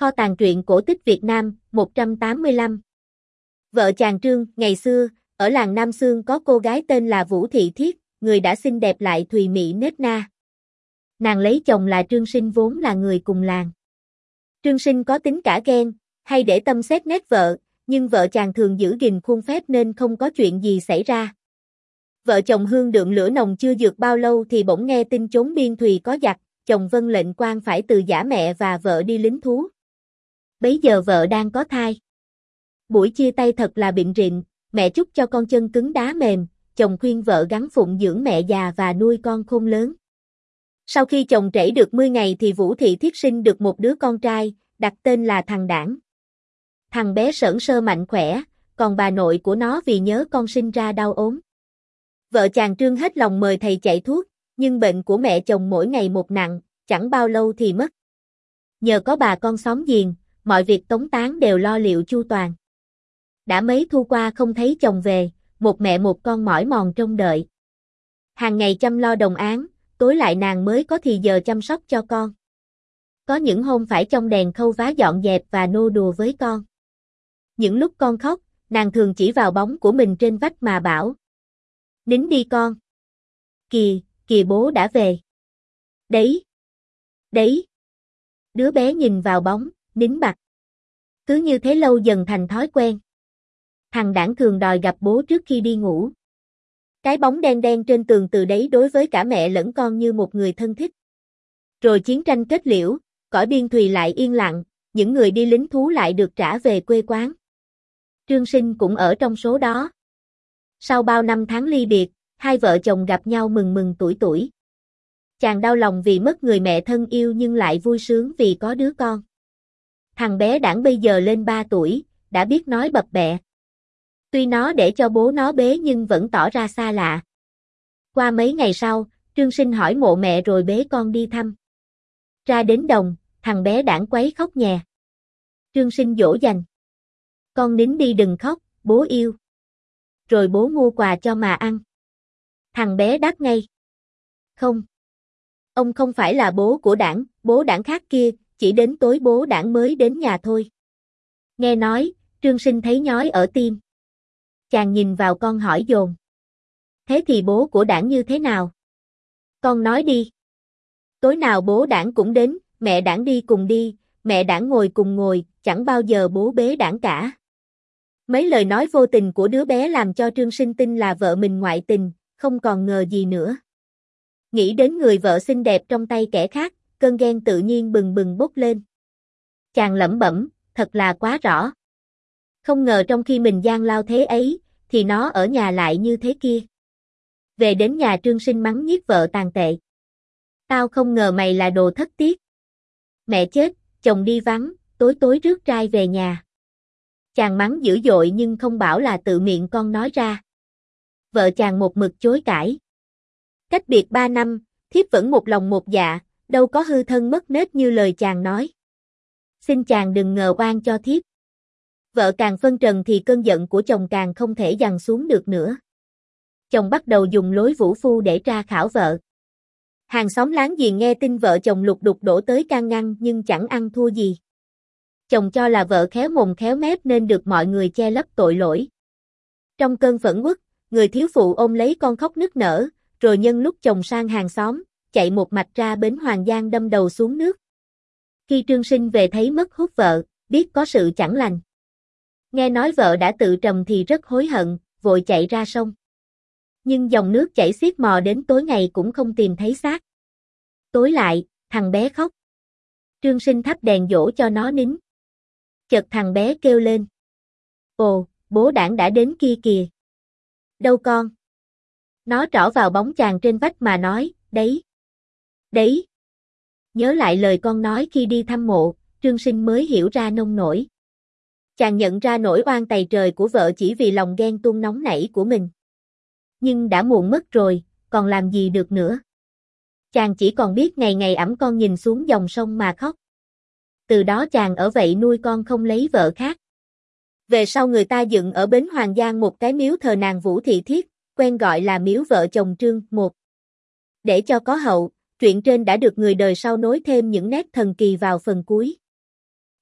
Kho tàng truyện cổ tích Việt Nam, 185. Vợ chàng Trương, ngày xưa, ở làng Nam Xương có cô gái tên là Vũ Thị Thiết, người đã xinh đẹp lại thùy mị nết na. Nàng lấy chồng là Trương Sinh vốn là người cùng làng. Trương Sinh có tính cả ghen, hay để tâm xét nét vợ, nhưng vợ chàng thường giữ gìn khuôn phép nên không có chuyện gì xảy ra. Vợ chồng hương đượm lửa nồng chưa dược bao lâu thì bỗng nghe tin chốn biên thùy có giặc, chồng vâng lệnh quan phải từ giã mẹ và vợ đi lính thú. Bấy giờ vợ đang có thai. Buổi chia tay thật là bịn rịn, mẹ chúc cho con chân cứng đá mềm, chồng khuyên vợ gắng phụng dưỡng mẹ già và nuôi con khôn lớn. Sau khi chồng trễ được 10 ngày thì Vũ Thị Thiết sinh được một đứa con trai, đặt tên là thằng Đảng. Thằng bé sởn sơ mạnh khỏe, còn bà nội của nó vì nhớ con sinh ra đau ốm. Vợ chàng Trương hết lòng mời thầy chạy thuốc, nhưng bệnh của mẹ chồng mỗi ngày một nặng, chẳng bao lâu thì mất. Nhờ có bà con xóm giềng, mọi việc tống táng đều lo liệu chu toàn. Đã mấy thu qua không thấy chồng về, một mẹ một con mỏi mòn trông đợi. Hàng ngày chăm lo đồng áng, tối lại nàng mới có thì giờ chăm sóc cho con. Có những hôm phải trong đèn khâu vá dọn dẹp và nô đùa với con. Những lúc con khóc, nàng thường chỉ vào bóng của mình trên vách mà bảo: "Nín đi con. Kìa, kìa bố đã về. Đấy, đấy." Đứa bé nhìn vào bóng, nín bặt. Cứ như thế lâu dần thành thói quen. Thằng Đảng thường đòi gặp bố trước khi đi ngủ. Cái bóng đen đen trên tường từ đấy đối với cả mẹ lẫn con như một người thân thích. Rồi chiến tranh kết liễu, cõi biên thùy lại yên lặng, những người đi lính thú lại được trả về quê quán. Trương Sinh cũng ở trong số đó. Sau bao năm tháng ly biệt, hai vợ chồng gặp nhau mừng mừng tuổi tuổi. Chàng đau lòng vì mất người mẹ thân yêu nhưng lại vui sướng vì có đứa con. Thằng bé Đảng bây giờ lên 3 tuổi, đã biết nói bập bẹ. Tuy nó để cho bố nó bế nhưng vẫn tỏ ra xa lạ. Qua mấy ngày sau, Trương Sinh hỏi mộ mẹ rồi bế con đi thăm. Ra đến đồng, thằng bé Đảng quấy khóc nhè. Trương Sinh dỗ dành: "Con nín đi đừng khóc, bố yêu." Rồi bố mua quà cho mà ăn. Thằng bé đáp ngay: "Không. Ông không phải là bố của Đảng, bố Đảng khác kia, chỉ đến tối bố Đảng mới đến nhà thôi." Nghe nói, Trương Sinh thấy nhói ở tim. Chàng nhìn vào con hỏi dồn: "Thế thì bố của Đảng như thế nào? Con nói đi." "Tối nào bố Đảng cũng đến, mẹ Đảng đi cùng đi, mẹ Đảng ngồi cùng ngồi, chẳng bao giờ bố bế Đảng cả." Mấy lời nói vô tình của đứa bé làm cho Trương Sinh tin là vợ mình ngoại tình, không còn ngờ gì nữa. Nghĩ đến người vợ xinh đẹp trong tay kẻ khác, cơn ghen tự nhiên bừng bừng bốc lên. Chàng lẩm bẩm, thật là quá rõ. Không ngờ trong khi mình gian lao thế ấy, thì nó ở nhà lại như thế kia. Về đến nhà Trương Sinh mắng nhiếc vợ tàn tệ: "Tao không ngờ mày là đồ thất tiết. Mẹ chết, chồng đi vắng, tối tối rước trai về nhà." Chàng mắng dữ dội nhưng không bảo là tự miệng con nói ra. Vợ chàng một mực chối cãi. Cách biệt 3 năm, thiếp vẫn một lòng một dạ, đâu có hư thân mất nết như lời chàng nói. Xin chàng đừng ngờ oan cho thiếp. Vợ càng phân trần thì cơn giận của chồng càng không thể dằn xuống được nữa. Chồng bắt đầu dùng lối vũ phu để tra khảo vợ. Hàng xóm láng giềng nghe tin vợ chồng lục đục đổ tới can ngăn nhưng chẳng ăn thua gì. Chồng cho là vợ khéo mồm khéo mép nên được mọi người che lấp tội lỗi. Trong cơn phẫn uất, người thiếu phụ ôm lấy con khóc nức nở, rồi nhân lúc chồng sang hàng xóm, chạy một mạch ra bến Hoàng Giang đâm đầu xuống nước. Khi Trương Sinh về thấy mất hút vợ, biết có sự chẳng lành. Nghe nói vợ đã tự trầm thì rất hối hận, vội chạy ra sông. Nhưng dòng nước chảy xiết mò đến tối ngày cũng không tìm thấy xác. Tối lại, thằng bé khóc. Trương Sinh thắp đèn dỗ cho nó nín. Chợt thằng bé kêu lên: "Ồ, bố Đảng đã đến kia kìa." "Đâu con?" Nó trỏ vào bóng chàng trên vách mà nói: "Đấy, đấy." Nhớ lại lời con nói khi đi thăm mộ, Trương Sinh mới hiểu ra nông nổi. Chàng nhận ra nỗi oan tày trời của vợ chỉ vì lòng ghen tuông nóng nảy của mình. Nhưng đã muộn mất rồi, còn làm gì được nữa. Chàng chỉ còn biết ngày ngày ẵm con nhìn xuống dòng sông mà khóc. Từ đó chàng ở vậy nuôi con không lấy vợ khác. Về sau người ta dựng ở bến Hoàng Giang một cái miếu thờ nàng Vũ Thị Thiết, quen gọi là miếu vợ chồng Trương một. Để cho có hậu, truyện trên đã được người đời sau nối thêm những nét thần kỳ vào phần cuối.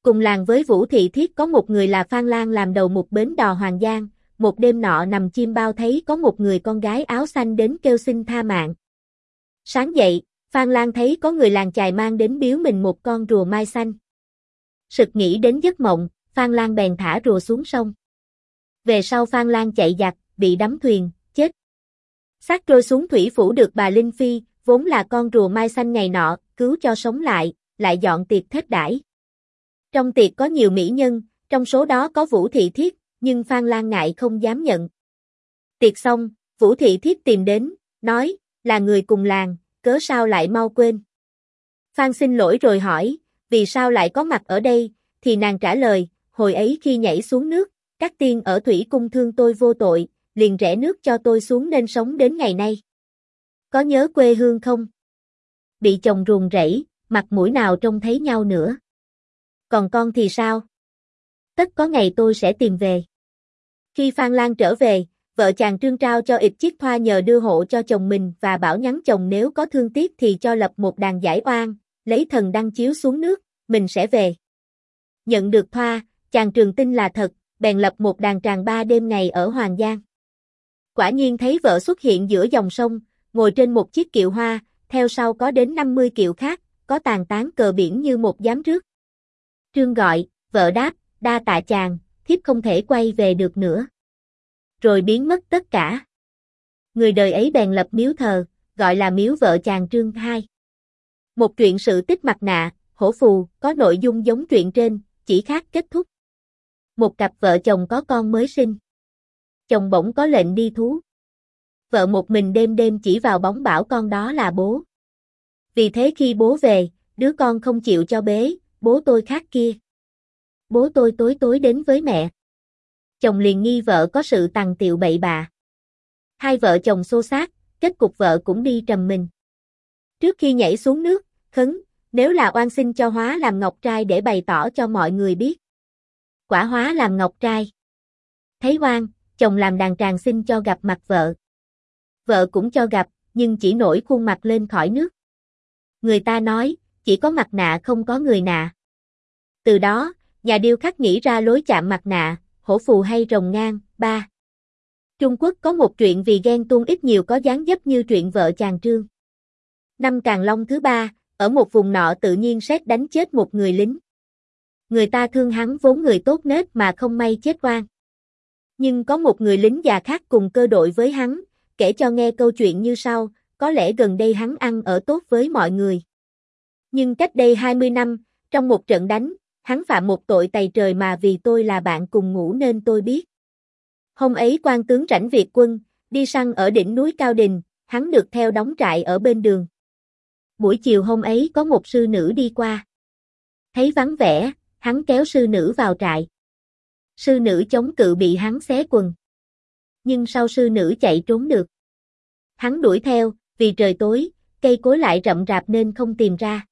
Cùng làng với Vũ Thị Thiết có một người là Phan Lang làm đầu một bến đò Hoàng Giang, một đêm nọ nằm chim bao thấy có một người con gái áo xanh đến kêu xin tha mạng. Sáng dậy, Phan Lang thấy có người làng chài mang đến biếu mình một con rùa mai xanh. Sực nghĩ đến giấc mộng, Phan Lang bèn thả rùa xuống sông. Về sau Phan Lang chạy giặc, bị đắm thuyền, chết. Xác trôi xuống thủy phủ được bà Linh Phi, vốn là con rùa mai xanh ngày nọ, cứu cho sống lại dọn tiệc thết đãi. Trong tiệc có nhiều mỹ nhân, trong số đó có Vũ Thị Thiết, nhưng Phan Lang ngại không dám nhận. Tiệc xong, Vũ Thị Thiết tìm đến, nói, là người cùng làng, cớ sao lại mau quên. Phan xin lỗi rồi hỏi, vì sao lại có mặt ở đây, thì nàng trả lời, hồi ấy khi nhảy xuống nước, các tiên ở thủy cung thương tôi vô tội, liền rẽ nước cho tôi xuống nên sống đến ngày nay. Có nhớ quê hương không? Bị chồng ruồng rẫy, mặt mũi nào trông thấy nhau nữa. Còn con thì sao? Tất có ngày tôi sẽ tìm về. Khi Phan Lang trở về, vợ chàng Trương trao cho ịch chiếc thoa nhờ đưa hộ cho chồng mình và bảo nhắn chồng nếu có thương tiếc thì cho lập một đàn giải oan, lấy thần đăng chiếu xuống nước, mình sẽ về. Nhận được thoa, chàng Trường tin là thật, bèn lập một đàn tràng 3 đêm ngày ở Hoàng Giang. Quả nhiên thấy vợ xuất hiện giữa dòng sông, ngồi trên một chiếc kiệu hoa, theo sau có đến 50 kiệu khác, có tàn tán cờ biển như một giám rước. Trương gọi, vợ đáp, đa tạ chàng, thiếp không thể quay về được nữa. Rồi biến mất tất cả. Người đời ấy bèn lập miếu thờ, gọi là miếu vợ chàng Trương hai. Một truyện sự tích mặt nạ, hổ phù, có nội dung giống truyện trên, chỉ khác kết thúc. Một cặp vợ chồng có con mới sinh. Chồng bỗng có lệnh đi thú. Vợ một mình đêm đêm chỉ vào bóng bảo con đó là bố. Vì thế khi bố về, đứa con không chịu cho bế, bố tôi khác kia. Bố tôi tối tối đến với mẹ. Chồng liền nghi vợ có sự tằng tiệu bậy bạ. Hai vợ chồng xô xát, kết cục vợ cũng đi trầm mình. Trước khi nhảy xuống nước, khấn, nếu là oan xin cho hóa làm ngọc trai để bày tỏ cho mọi người biết. Quả hóa làm ngọc trai. Thấy oan, chồng làm đàn tràng xin cho gặp mặt vợ. Vợ cũng cho gặp, nhưng chỉ nổi khuôn mặt lên khỏi nước. Người ta nói, chỉ có mặt nạ không có người nạ. Từ đó, nhà điêu khắc nghĩ ra lối chạm mặt nạ, hổ phù hay rồng ngang. 3. Trung Quốc có một truyện vì ghen tuông ít nhiều có dáng dấp như truyện vợ chàng Trương. Năm Càn Long thứ 3, ở một vùng nọ tự nhiên sét đánh chết một người lính. Người ta thương hắn vốn người tốt nết mà không may chết oan. Nhưng có một người lính già khác cùng cơ đội với hắn, kể cho nghe câu chuyện như sau, có lẽ gần đây hắn ăn ở tốt với mọi người. Nhưng cách đây 20 năm, trong một trận đánh, hắn phạm một tội tày trời mà vì tôi là bạn cùng ngủ nên tôi biết. Hôm ấy quan tướng rảnh việc quân, đi săn ở đỉnh núi Cao Đình, hắn được theo đóng trại ở bên đường. Buổi chiều hôm ấy có một sư nữ đi qua. Thấy vắng vẻ, hắn kéo sư nữ vào trại. Sư nữ chống cự bị hắn xé quần. Nhưng sau sư nữ chạy trốn được. Hắn đuổi theo, vì trời tối, cây cối lại rậm rạp nên không tìm ra.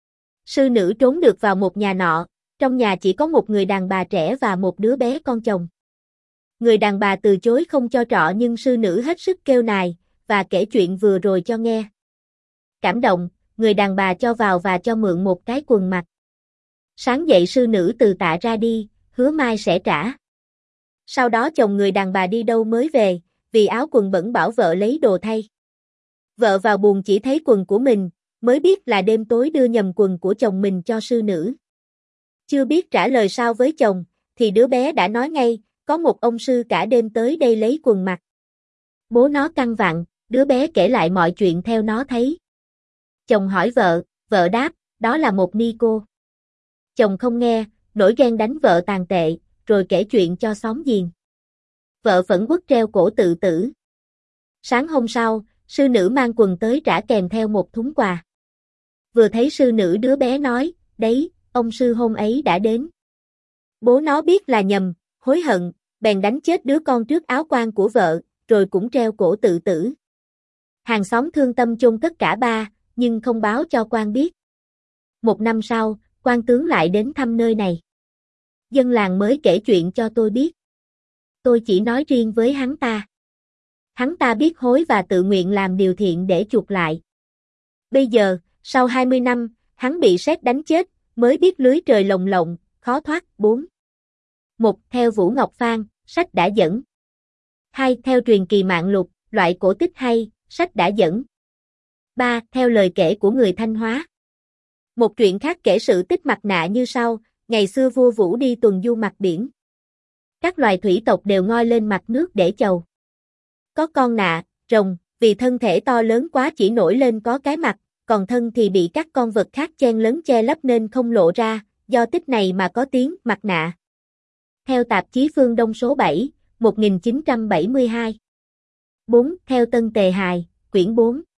Sư nữ trốn được vào một nhà nọ, trong nhà chỉ có một người đàn bà trẻ và một đứa bé con chồng. Người đàn bà từ chối không cho trọ nhưng sư nữ hết sức kêu nài, và kể chuyện vừa rồi cho nghe. Cảm động, người đàn bà cho vào và cho mượn một cái quần mặc. Sáng dậy sư nữ từ tạ ra đi, hứa mai sẽ trả. Sau đó chồng người đàn bà đi đâu mới về, vì áo quần bẩn bảo vợ lấy đồ thay. Vợ vào buồng chỉ thấy quần của mình, mới biết là đêm tối đưa nhầm quần của chồng mình cho sư nữ. Chưa biết trả lời sao với chồng, thì đứa bé đã nói ngay, có một ông sư cả đêm tới đây lấy quần mặc. Bố nó căng vặn, đứa bé kể lại mọi chuyện theo nó thấy. Chồng hỏi vợ đáp, đó là một ni cô. Chồng không nghe, nổi ghen đánh vợ tàn tệ, rồi kể chuyện cho xóm giềng. Vợ phẫn uất treo cổ tự tử. Sáng hôm sau, sư nữ mang quần tới trả kèm theo một thúng quà. Vừa thấy sư nữ đứa bé nói, đấy, ông sư hôm ấy đã đến. Bố nó biết là nhầm, hối hận, bèn đánh chết đứa con trước áo quan của vợ, rồi cũng treo cổ tự tử. Hàng xóm thương tâm chôn tất cả ba, nhưng không báo cho quan biết. Một năm sau, quan tướng lại đến thăm nơi này. Dân làng mới kể chuyện cho tôi biết. Tôi chỉ nói riêng với hắn ta. Hắn ta biết hối và tự nguyện làm điều thiện để chuộc lại. Bây giờ, sau 20 năm, hắn bị sét đánh chết, mới biết lưới trời lồng lộng, khó thoát. 4. 1. Theo Vũ Ngọc Phan, sách đã dẫn. 2. Theo truyền kỳ mạng lục, loại cổ tích hay, sách đã dẫn. 3. Theo lời kể của người Thanh Hóa. Một truyện khác kể sự tích mặt nạ như sau: ngày xưa vua Vũ đi tuần du mặt biển. Các loài thủy tộc đều ngoi lên mặt nước để chầu. Có con nạ, rồng, vì thân thể to lớn quá chỉ nổi lên có cái mặt, còn thân thì bị các con vật khác chen lấn che lấp nên không lộ ra, do tích này mà có tiếng mặt nạ. Theo tạp chí Phương Đông số 7, 1972. 4. Theo Tân Tề Hài, quyển 4.